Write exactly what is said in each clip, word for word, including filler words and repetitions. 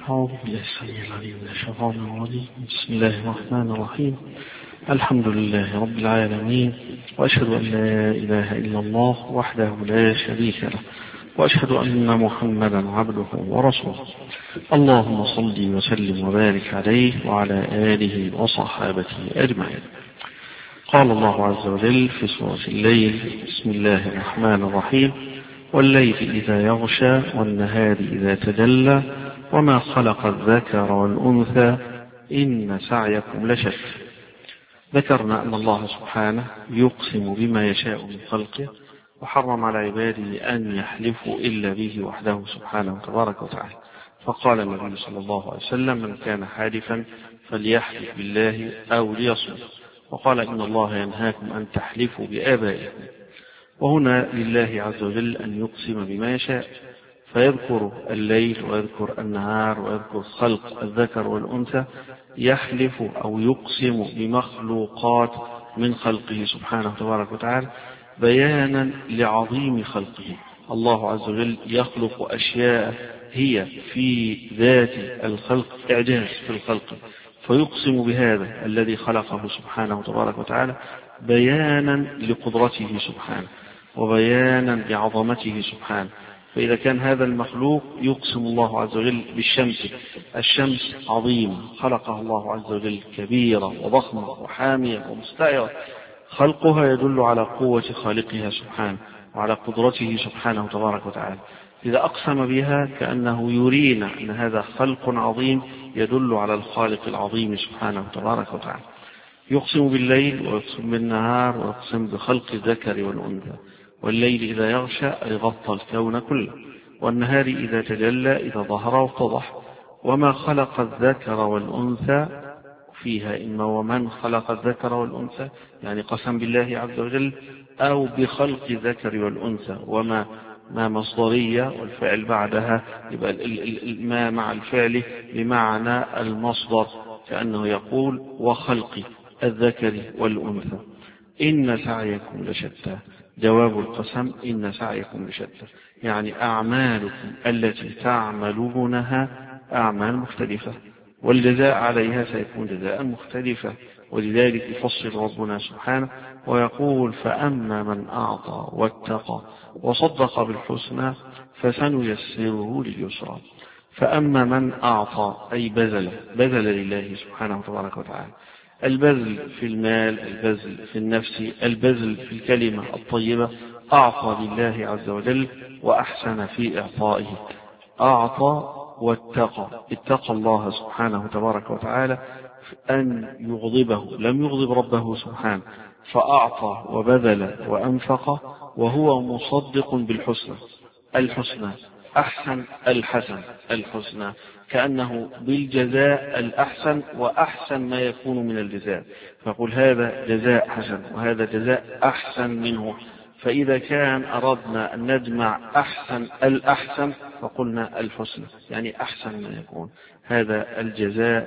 أعوذ بالله السميع العليم من الشيطان الرجيم. بسم الله الرحمن الرحيم. الحمد لله رب العالمين، وأشهد أن لا إله إلا الله وحده لا شريك له، وأشهد أن محمدا عبده ورسوله. اللهم صل وسلم وبارك عليه وعلى آله وصحابته أجمعين. قال الله عز وجل في سورة الليل: بسم الله الرحمن الرحيم: والليل إذا يغشى والنهار إذا تجلى وما خلق الذكر والأنثى إن سعيكم لشتى. ذكرنا أن الله سبحانه يقسم بما يشاء من خلقه، وحرم على عباده أن يحلفوا إلا به وحده سبحانه تبارك وتعالى. فقال النبي صلى الله عليه وسلم: من كان حالفا فليحلف بالله أو ليصمت. وقال: إن الله ينهاكم أن تحلفوا بآبائكم. وهنا لله عز وجل أن يقسم بما يشاء، فيذكر الليل ويذكر النهار ويذكر خلق الذكر والأنثى، يحلف أو يقسم بمخلوقات من خلقه سبحانه تبارك وتعالى بيانا لعظيم خلقه. الله عز وجل يخلق أشياء هي في ذات الخلق إعجاز في الخلق، فيقسم بهذا الذي خلقه سبحانه تبارك وتعالى بيانا لقدرته سبحانه وبيانا لعظمته سبحانه. فإذا كان هذا المخلوق يقسم الله عز وجل بالشمس، الشمس عظيم خلقها الله عز وجل كبيرة وضخمة وحامية ومستعرة، خلقها يدل على قوة خالقها سبحانه وعلى قدرته سبحانه تبارك وتعالى. إذا أقسم بها كأنه يرينا أن هذا خلق عظيم يدل على الخالق العظيم سبحانه تبارك وتعالى. يقسم بالليل ويقسم بالنهار ويقسم بخلق الذكر والأنثى. والليل إذا يغشى أي غطى الكون كله، والنهار إذا تجلى إذا ظهر واتضح. وما خلق الذكر والأنثى فيها إما ومن خلق الذكر والأنثى، يعني قسم بالله عز وجل، أو بخلق الذكر والأنثى. وما ما مصدرية والفعل بعدها، يبقى ما مع الفعل بمعنى المصدر، كأنه يقول: وخلق الذكر والأنثى إن سعيكم لشتى. جواب القسم: إن سعيكم لشتى، يعني أعمالكم التي تعملونها أعمال مختلفة، والجزاء عليها سيكون جزاء مختلفة. ولذلك يفصل ربنا سبحانه ويقول: فأما من أعطى واتقى وصدق بالحسنى فسنيسره لليسرى. فأما من أعطى أي بذل بذل لله سبحانه تبارك وتعالى، البذل في المال، البذل في النفس، البذل في الكلمة الطيبة، أعطى لله عز وجل وأحسن في إعطائه. أعطى واتقى، اتقى الله سبحانه تبارك وتعالى أن يغضبه، لم يغضب ربه سبحانه، فأعطى وبذل وأنفق وهو مصدق بالحسنى. الحسنى أحسن، الحسن الحسنى، كأنه بالجزاء الأحسن وأحسن ما يكون من الجزاء، فقل هذا جزاء حسن وهذا جزاء أحسن منه. فإذا كان أردنا أن نجمع أحسن الأحسن فقلنا الحسنى، يعني أحسن ما يكون، هذا الجزاء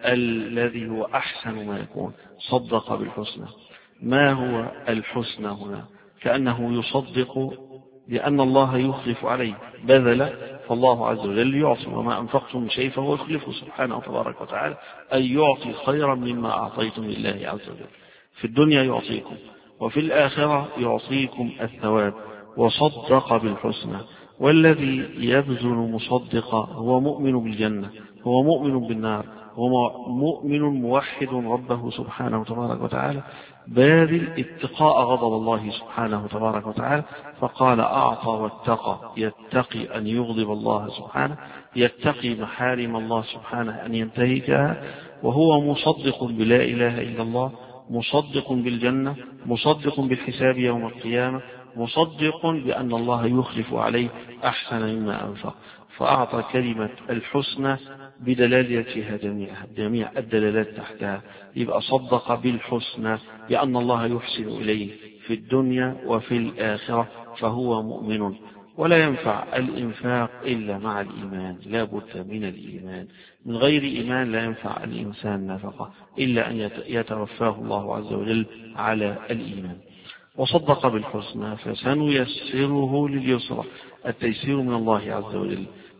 الذي هو أحسن ما يكون، صدق بالحسنى. ما هو الحسنى هنا؟ كأنه يصدق لأن الله يخلف عليه، بذل فالله عز وجل يعطي، وما أنفقتم من شيء فهو يخلفه سبحانه تبارك وتعالى، أي يعطي خيرا مما أعطيتم لله عز وجل. في الدنيا يعطيكم، وفي الآخرة يعطيكم الثواب. وصدق بالحسنى، والذي يبذل مصدقا هو مؤمن بالجنة، هو مؤمن بالنار، هو مؤمن موحد ربه سبحانه تبارك وتعالى، باذل اتقاء غضب الله سبحانه تبارك وتعالى. فقال: أعطى واتقى، يتقي أن يغضب الله سبحانه، يتقي محارم الله سبحانه أن ينتهكها، وهو مصدق بلا إله إلا الله، مصدق بالجنة، مصدق بالحساب يوم القيامة، مصدق بأن الله يخلف عليه أحسن مما أنفق. فأعطى كلمة الحسنى بدلالتها جميعها، جميع الدلالات تحتها، يبقى صدق بالحسنى بأن الله يحسن إليه في الدنيا وفي الآخرة، فهو مؤمن. ولا ينفع الإنفاق إلا مع الإيمان، لا بد من الإيمان، من غير إيمان لا ينفع الإنسان نفقه إلا أن يتوفاه الله عز وجل على الإيمان. وصدق بالحسنى فسنيسره لليسرى، التيسير من الله عز وجل،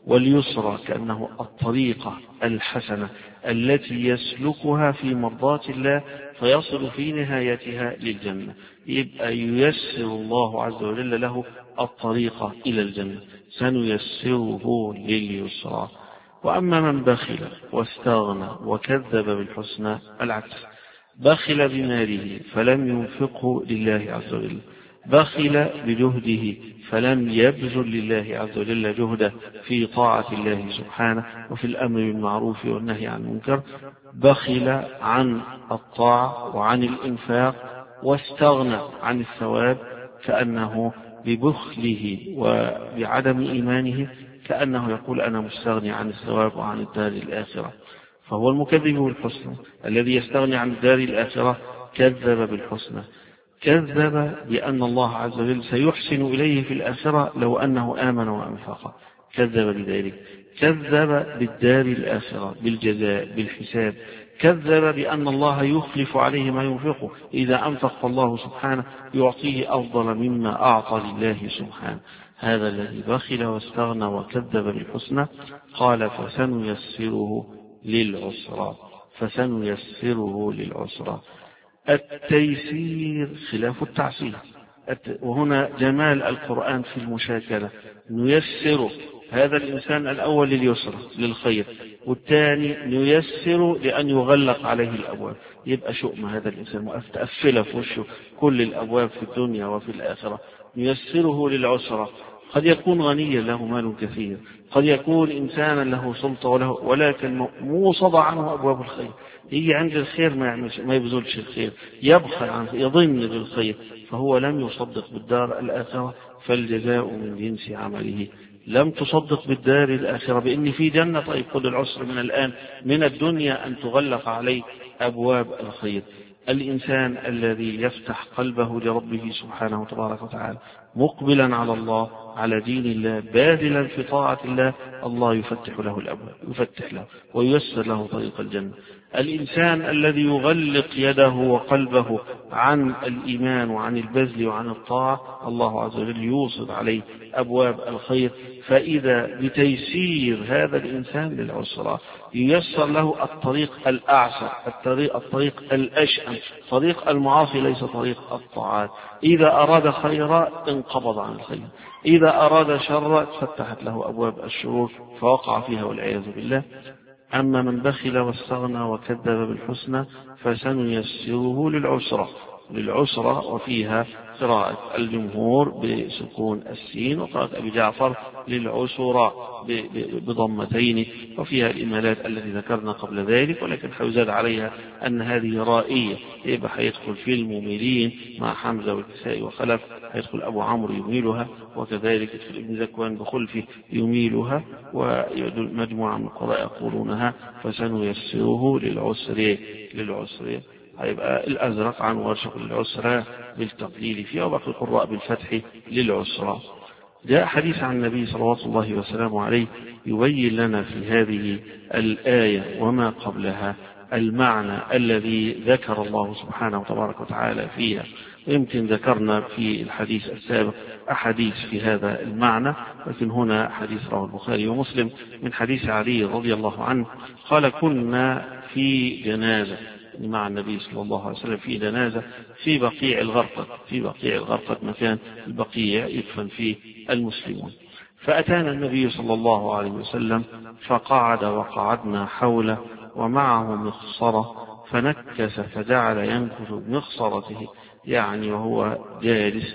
واليسرى كأنه الطريقة الحسنة التي يسلكها في مرضات الله فيصل في نهايتها للجنة. يبقى ييسر الله عز وجل له الطريقة إلى الجنة، سنيسره لليسرى. وأما من بخل واستغنى وكذب بالحسنى العكس، بخل بماله فلم ينفقه لله عز وجل، بخل بجهده فلم يبذل لله عز وجل جهده في طاعة الله سبحانه وفي الأمر بالمعروف والنهي عن المنكر، بخل عن الطاعة وعن الإنفاق واستغنى عن الثواب، كأنه ببخله وبعدم إيمانه كأنه يقول أنا مستغني عن الثواب وعن الدار الآخرة. فهو المكذب بالحسنى الذي يستغني عن الدار الآخرة كذب بالحسنى، كذب بأن الله عز وجل سيحسن إليه في الآخرة لو أنه آمن وأنفق، كذب بذلك، كذب بالدار الآخرة بالجزاء بالحساب، كذب بأن الله يخلف عليه ما ينفقه، إذا أنفق الله سبحانه يعطيه أفضل مما أعطى لله سبحانه. هذا الذي بخل واستغنى وكذب بالحسنى قال فسنيسره للعسرى، فسنيسره للعسرى. التيسير خلاف التعسير، وهنا جمال القرآن في المشاكلة، نيسر هذا الإنسان الأول لليسر للخير، والثاني نيسر لأن يغلق عليه الأبواب، يبقى شؤم هذا الإنسان متقفلة في وشه كل الأبواب في الدنيا وفي الآخرة. نيسره للعسرة، قد يكون غنيا له مال كثير، قد يكون إنسانا له سلطة وله ولكن موصد عنه أبواب الخير، يجي عند الخير ما يعملش ما يبذلش الخير، يبخل عنه يظن بالخير، فهو لم يصدق بالدار الآخرة فالجزاء من جنس عمله. لم تصدق بالدار الآخرة بأن في جنة، طيب خذ العسر من الآن من الدنيا أن تغلق عليه أبواب الخير. الإنسان الذي يفتح قلبه لربه سبحانه وتبارك وتعالى مقبلا على الله على دين الله باذلا في طاعة الله، الله يفتح له الأبواب، يفتح له وييسر له طريق الجنة. الإنسان الذي يغلق يده وقلبه عن الإيمان وعن البذل وعن الطاعة، الله عز وجل يوصل عليه أبواب الخير، فإذا بتيسير هذا الإنسان للعسرى ييسر له الطريق الأعسر، الطريق, الطريق الأشأم، طريق المعاصي ليس طريق الطاعات. إذا أراد خيرا انقبض عن الخير، إذا أراد شرا فتحت له أبواب الشرور فوقع فيها والعياذ بالله. أما من بخل واستغنى وكذب بالحسنى فسنيسره للعسرى، للعسرى وفيها قراءة الجمهور بسكون السين، وقراءة أبي جعفر للعسرى بضمتين، وفيها الإمالات التي ذكرنا قبل ذلك، ولكن حيزاد عليها أن هذه رائية، يبقى حيدخل في المميلين مع حمزة والكسائي وخلف، حيدخل أبو عمرو يميلها، وكذلك يدخل ابن ذكوان بخلفه يميلها، ومجموعة من القراء يقولونها فسنيسره للعسر للعسر. هيبقى الأزرق عن ورشق للعسرى بالتقليل فيها، وباقي القراء بالفتح للعسرى. جاء حديث عن النبي صلوات الله وسلامه عليه يبين لنا في هذه الآية وما قبلها المعنى الذي ذكر الله سبحانه وتبارك وتعالى فيها. ويمكن ذكرنا في الحديث السابق أحاديث في هذا المعنى، لكن هنا حديث رواه البخاري ومسلم من حديث علي رضي الله عنه قال كنا في جنازة مع النبي صلى الله عليه وسلم في جنازة في بقيع الغرقد، في بقيع الغرقد مكان البقيع يدفن فيه المسلمون، فأتانا النبي صلى الله عليه وسلم فقعد وقعدنا حوله ومعه مخصرة فنكس فجعل ينكث بمخصرته، يعني وهو جالس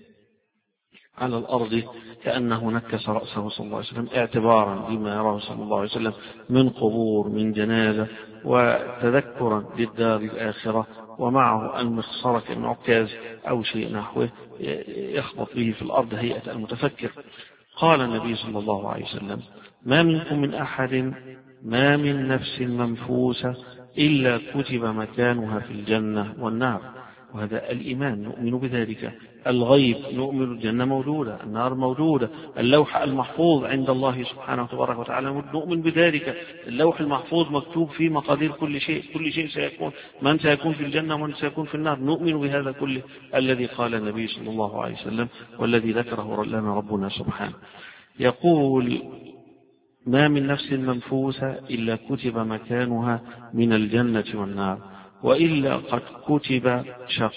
على الأرض كأنه نكس رأسه صلى الله عليه وسلم اعتبارا بما يراه صلى الله عليه وسلم من قبور من جنازة وتذكرا للدار الآخرة، ومعه المخصرة كالعكاز أو شيء نحوه يخبط به في الأرض هيئة المتفكر. قال النبي صلى الله عليه وسلم ما منكم من أحد ما من نفس منفوسة إلا كتب مكانها في الجنة والنار. وهذا الإيمان نؤمن بذلك، الغيب نؤمن الجنة موجودة النار موجودة، اللوح المحفوظ عند الله سبحانه وتبارك وتعالى نؤمن بذلك، اللوح المحفوظ مكتوب فيه مقادير كل شيء، كل شيء سيكون، من سيكون في الجنة ومن سيكون في النار، نؤمن بهذا كله الذي قال النبي صلى الله عليه وسلم والذي ذكره لنا ربنا سبحانه. يقول ما من نفس منفوسة إلا كتب مكانها من الجنة والنار، وإلا قد كتب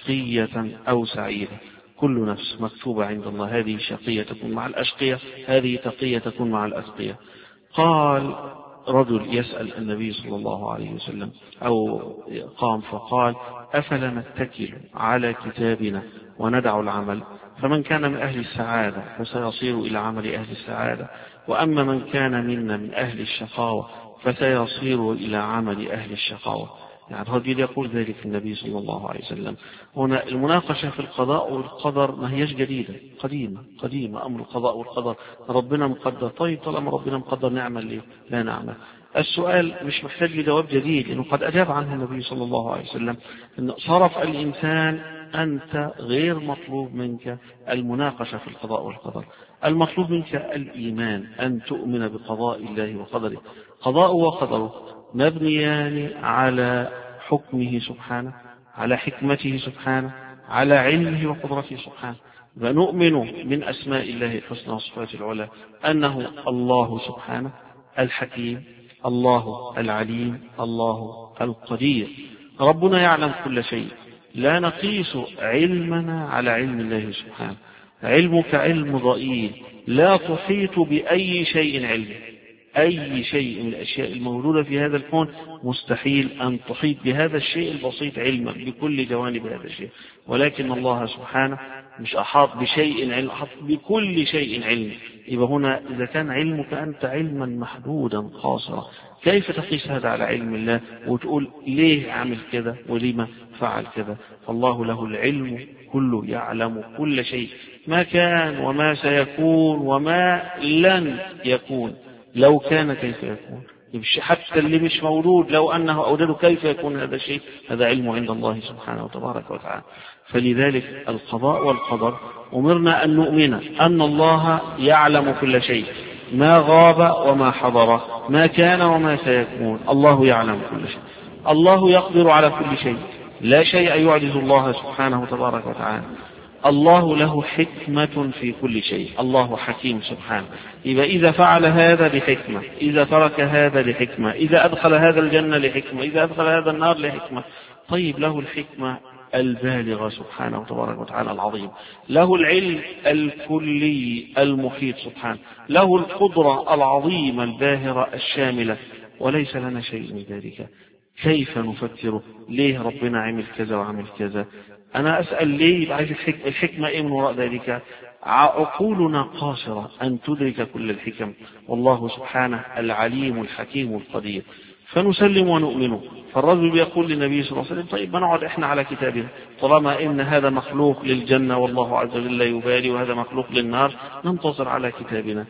شقية أو سعيدة. كل نفس مكتوبة عند الله، هذه شقية تكون مع الأشقية، هذه تقية تكون مع الأتقية. قال رجل يسأل النبي صلى الله عليه وسلم، أو قام فقال: أفلا نتكل على كتابنا وندع العمل؟ فمن كان من أهل السعادة فسيصير إلى عمل أهل السعادة، وأما من كان منا من أهل الشقاوة فسيصير إلى عمل أهل الشقاوة. يعني رجل يقول ذلك النبي صلى الله عليه وسلم. هنا المناقشة في القضاء والقدر ما هيش جديدة، قديمة قديمة. أمر القضاء والقدر ربنا مقدر. طيب طالما ربنا مقدر نعمل ليه؟ لا نعمل. السؤال مش محتاج لجواب جديد، لأنه قد أجاب عنه النبي صلى الله عليه وسلم، أن صرف الإنسان أنت غير مطلوب منك المناقشة في القضاء والقدر، المطلوب منك الإيمان، أن تؤمن بقضاء الله وقدره. قضاء وقدره مبنيان على حكمه سبحانه، على حكمته سبحانه، على علمه وقدرته سبحانه. ونؤمن من أسماء الله الحسنى وصفاته العلى أنه الله سبحانه الحكيم، الله العليم، الله القدير. ربنا يعلم كل شيء، لا نقيس علمنا على علم الله سبحانه. علمك علم ضئيل، لا تحيط بأي شيء علم. أي شيء من الأشياء الموجودة في هذا الكون مستحيل أن تحيط بهذا الشيء البسيط علما بكل جوانب هذا الشيء، ولكن الله سبحانه مش أحاط بشيء علم، أحاط بكل شيء علم. يبقى هنا إذا كان علمك أنت علما محدودا قاصرا، كيف تقيس هذا على علم الله وتقول ليه عمل كذا ولما فعل كذا؟ فالله له العلم كله، يعلم كل شيء، ما كان وما سيكون وما لن يكون. لو كان كيف يكون، حتى اللي مش مولود لو أنه أوجده كيف يكون هذا الشيء؟ هذا علم عند الله سبحانه وتبارك وتعالى. فلذلك القضاء والقدر أمرنا أن نؤمن أن الله يعلم كل شيء، ما غاب وما حضر، ما كان وما سيكون، الله يعلم كل شيء. الله يقدر على كل شيء، لا شيء يعجز الله سبحانه وتبارك وتعالى. الله له حكمة في كل شيء، الله حكيم سبحانه. إذا إذا فعل هذا لحكمة، إذا ترك هذا لحكمة، إذا أدخل هذا الجنة لحكمة، إذا أدخل هذا النار لحكمة. طيب له الحكمة البالغة سبحانه وتبارك وتعالى العظيم، له العلم الكلي المحيط سبحانه، له القدرة العظيمة الباهرة الشاملة، وليس لنا شيء من ذلك. كيف نفكر ليه ربنا عمل كذا وعمل كذا؟ أنا أسأل ليه، عايز الحكمة إيه من وراء ذلك؟ عقولنا قاصرة أن تدرك كل الحكم، والله سبحانه العليم الحكيم القدير. فنسلم ونؤمن. فالرجل يقول للنبي صلى الله عليه وسلم: طيب ما نقعد إحنا على كتابنا، طالما إن هذا مخلوق للجنة والله عز وجل يبالي، وهذا مخلوق للنار، ننتظر على كتابنا.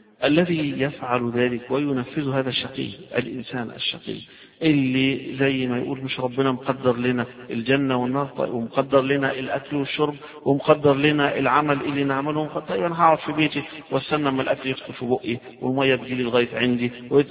الذي يفعل ذلك وينفذ هذا الشقي، الإنسان الشقي اللي زي ما يقول مش ربنا مقدر لنا الجنة والنار، ومقدر لنا الأكل والشرب، ومقدر لنا العمل اللي نعمله. طيب أنا هقعد في بيتي واستنى ما الأكل يدخل في بقي والمية تجي لي لغاية عندي.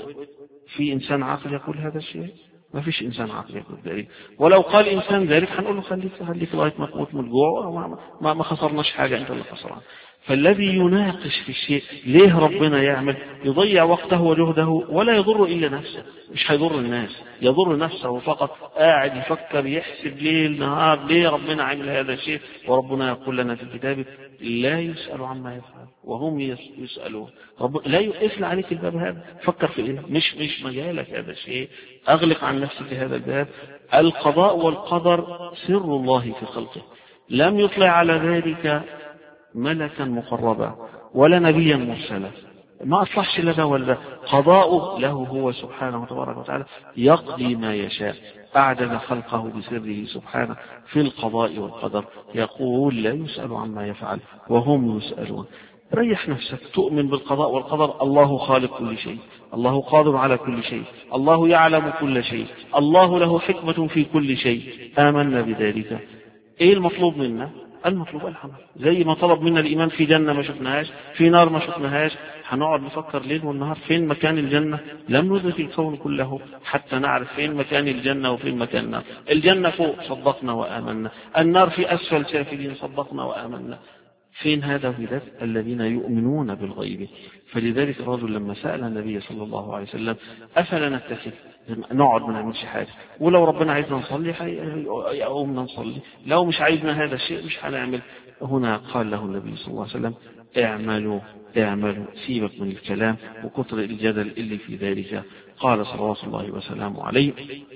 في إنسان عاقل يقول هذا الشيء؟ ما فيش إنسان عاقل يقول ذلك. ولو قال إنسان ذلك هنقول له خليك خليك لغاية ما تموت من الجوع، ما ما خسرناش حاجة، أنت اللي خسران. فالذي يناقش في الشيء ليه ربنا يعمل، يضيع وقته وجهده ولا يضر إلا نفسه، مش هيضر الناس، يضر نفسه فقط. قاعد يفكر يحسب ليل نهار ليه ربنا عمل هذا الشيء. وربنا يقول لنا في الكتاب: لا يسأل عما يفعل وهم يسألون. رب لا يقفل عليك الباب هذا، فكر في إيه، مش مش مجالك هذا الشيء، أغلق عن نفسك هذا الباب. القضاء والقدر سر الله في خلقه، لم يطلع على ذلك ملكا مقربا ولا نبيا مرسلا، ما أصلحش لنا ولا. قضاؤه له هو سبحانه وتبارك وتعالى، يقضي ما يشاء، أعدل خلقه بسره سبحانه في القضاء والقدر. يقول: لا يسأل عما يفعل وهم يسألون. ريح نفسك، تؤمن بالقضاء والقدر. الله خالق كل شيء، الله قادر على كل شيء، الله يعلم كل شيء، الله له حكمة في كل شيء. آمنا بذلك. إيه المطلوب منا؟ المطلوب الحمد، زي ما طلب منا الإيمان في جنة ما شفناهاش، في نار ما شفناهاش. هنقعد نفكر ليل والنهار فين مكان الجنة؟ لم ندرك الكون كله حتى نعرف فين مكان الجنة وفين مكان النار. الجنة فوق، صدقنا وآمنا. النار في أسفل سافلين، صدقنا وآمنا. فين هذا هداة الذين يؤمنون بالغيب. فلذلك الرجل لما سأل النبي صلى الله عليه وسلم أفلا نتخذ نقعد ما نعملش حاجة، ولو ربنا عايزنا نصلي يقومنا نصلي، لو مش عايزنا هذا الشيء مش هنعمل. هنا قال له النبي صلى الله عليه وسلم اعملوا اعملوا، سيبك من الكلام وكثر الجدل اللي في ذلك. قال صلوات الله وسلامه عليه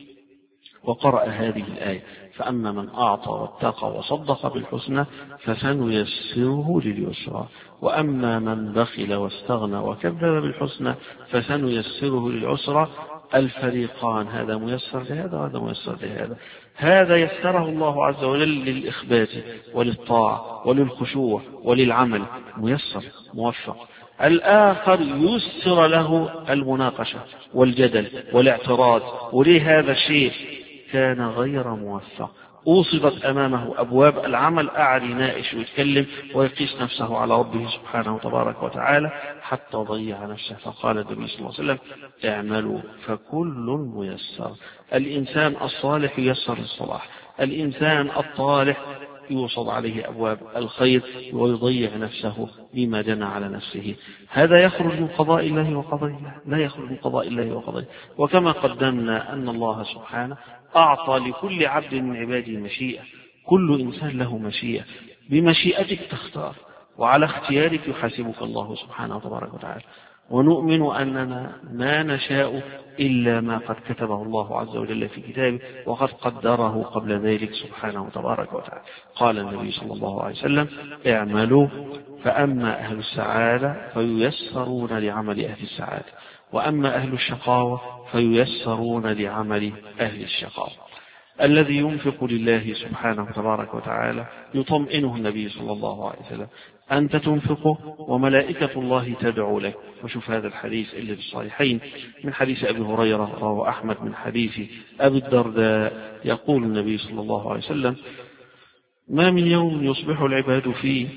وقرأ هذه الآية فأما من أعطى واتقى وصدق بالحسنى فسنيسره لليسرى وأما من بخل واستغنى وكذب بالحسنى فسنيسره للعسرى. الفريقان هذا ميسر لهذا وهذا ميسر لهذا. هذا يسره الله عز وجل للإخبات وللطاعة وللخشوع وللعمل، ميسر موفق. الآخر يسر له المناقشة والجدل والاعتراض، وليه هذا الشيء كان غير موفق. أوصدت أمامه أبواب العمل، قاعد يناقش ويتكلم ويقيس نفسه على ربه سبحانه وتبارك وتعالى حتى ضيع نفسه. فقال النبي صلى الله عليه وسلم اعملوا فكل ميسر. الإنسان الصالح ييسر للصلاح، الإنسان الطالح يوصد عليه أبواب الخير ويضيع نفسه بما جنى على نفسه. هذا يخرج من قضاء الله وقضائه، لا يخرج من قضاء الله وقضائه. وكما قدمنا أن الله سبحانه أعطى لكل عبد من عباده مشيئة، كل إنسان له مشيئة، بمشيئتك تختار وعلى اختيارك يحاسبك الله سبحانه وتبارك وتعالى. ونؤمن أننا ما نشاء إلا ما قد كتبه الله عز وجل في كتابه وقد قدره قبل ذلك سبحانه وتبارك وتعالى. قال النبي صلى الله عليه وسلم اعملوا فأما أهل السعادة فييسرون لعمل أهل السعادة وأما أهل الشقاوة فييسرون لعمل أهل الشقاوة. الذي ينفق لله سبحانه وتبارك وتعالى يطمئنه النبي صلى الله عليه وسلم أنت تنفق وملائكة الله تدعو لك. وشوف هذا الحديث اللي في الصحيحين من حديث أبي هريرة رواه أحمد من حديث أبي الدرداء يقول النبي صلى الله عليه وسلم ما من يوم يصبح العباد فيه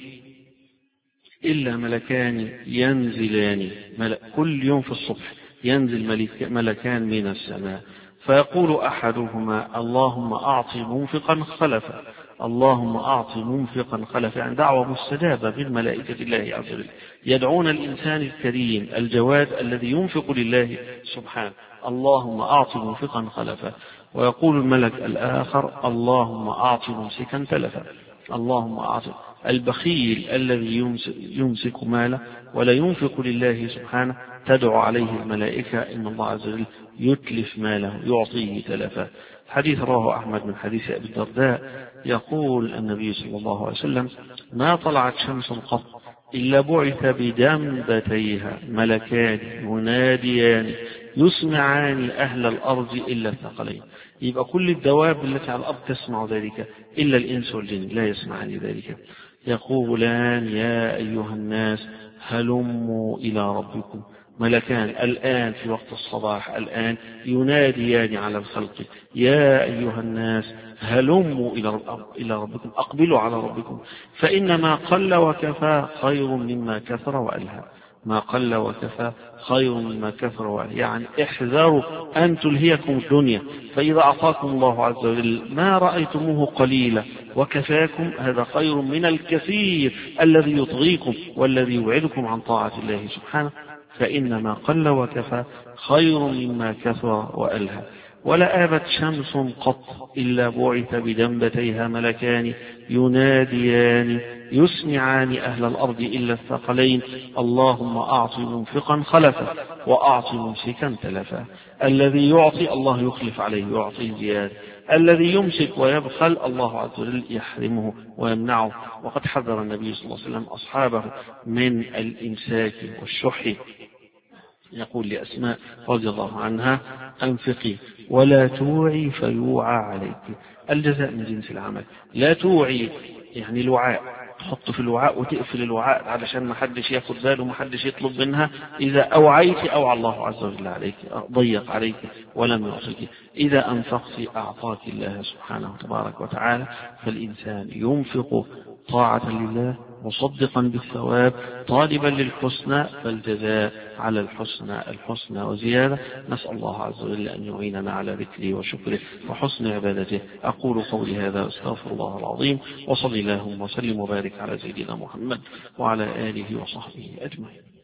إلا ملكان ينزلان، ملك كل يوم في الصبح ينزل ملكان من السماء فيقول أحدهما اللهم أعط منفقا خلفا، اللهم أعط منفقا خلفا، يعني دعوة مستجابة بالملائكة الله عز وجل يدعون الإنسان الكريم الجواد الذي ينفق لله سبحانه اللهم أعط منفقا خلفا. ويقول الملك الآخر اللهم أعط ممسكا تلفا، اللهم أعط. البخيل الذي يمسك ماله ولا ينفق لله سبحانه تدعو عليه الملائكة إن الله عز وجل يتلف ماله يعطيه تلفا. حديث رواه أحمد من حديث أبي الدرداء يقول النبي صلى الله عليه وسلم ما طلعت شمس قط إلا بعث بدنبتيها ملكان يناديان يسمعان أهل الأرض إلا الثقلين. يبقى كل الدواب التي على الأرض تسمع ذلك إلا الإنس والجن لا يسمعان ذلك. يقولان يا أيها الناس هلموا إلى ربكم، ملكان الآن في وقت الصباح الآن يناديان على الخلق يا أيها الناس هلموا إلى ربكم، أقبلوا على ربكم فإنما قل وكفى خير مما كثر وألهى. ما قل وكفى خير مما كثر وألهى، يعني احذروا أن تلهيكم الدنيا، فإذا أعطاكم الله عز وجل ما رأيتموه قليلا وكفاكم هذا خير من الكثير الذي يطغيكم والذي يبعدكم عن طاعة الله سبحانه. فإنما قل وكفى خير مما كثر وألهى. ولا آبت شمس قط إلا بعث بدنبتيها ملكان يناديان يسمعان أهل الأرض إلا الثقلين اللهم أعط منفقا خلفا وأعط ممسكا تلفا. الذي يعطي الله يخلف عليه يعطيه زيادة، الذي يمسك ويبخل الله عز وجل يحرمه ويمنعه. وقد حذر النبي صلى الله عليه وسلم أصحابه من الإمساك والشح. يقول لأسماء رضي الله عنها أنفقي ولا توعي فيوعى عليك، الجزاء من جنس العمل. لا توعي يعني الوعاء، تحط في الوعاء وتقفل الوعاء علشان ما حدش ياخد باله وما حدش يطلب منها. إذا أوعيت أوعى الله عز وجل عليك، ضيق عليك ولم يعطيك. إذا أنفقت أعطاك الله سبحانه تبارك وتعالى. فالإنسان ينفق طاعة لله مصدقا بالثواب طالبا للحسنى، فالجزاء على الحسنى الحسنى وزيادة. نسأل الله عز وجل أن يعيننا على ذكره وشكره وحسن عبادته. أقول قولي هذا أستغفر الله العظيم، وصلي اللهم وسلم وبارك على سيدنا محمد وعلى آله وصحبه أجمعين.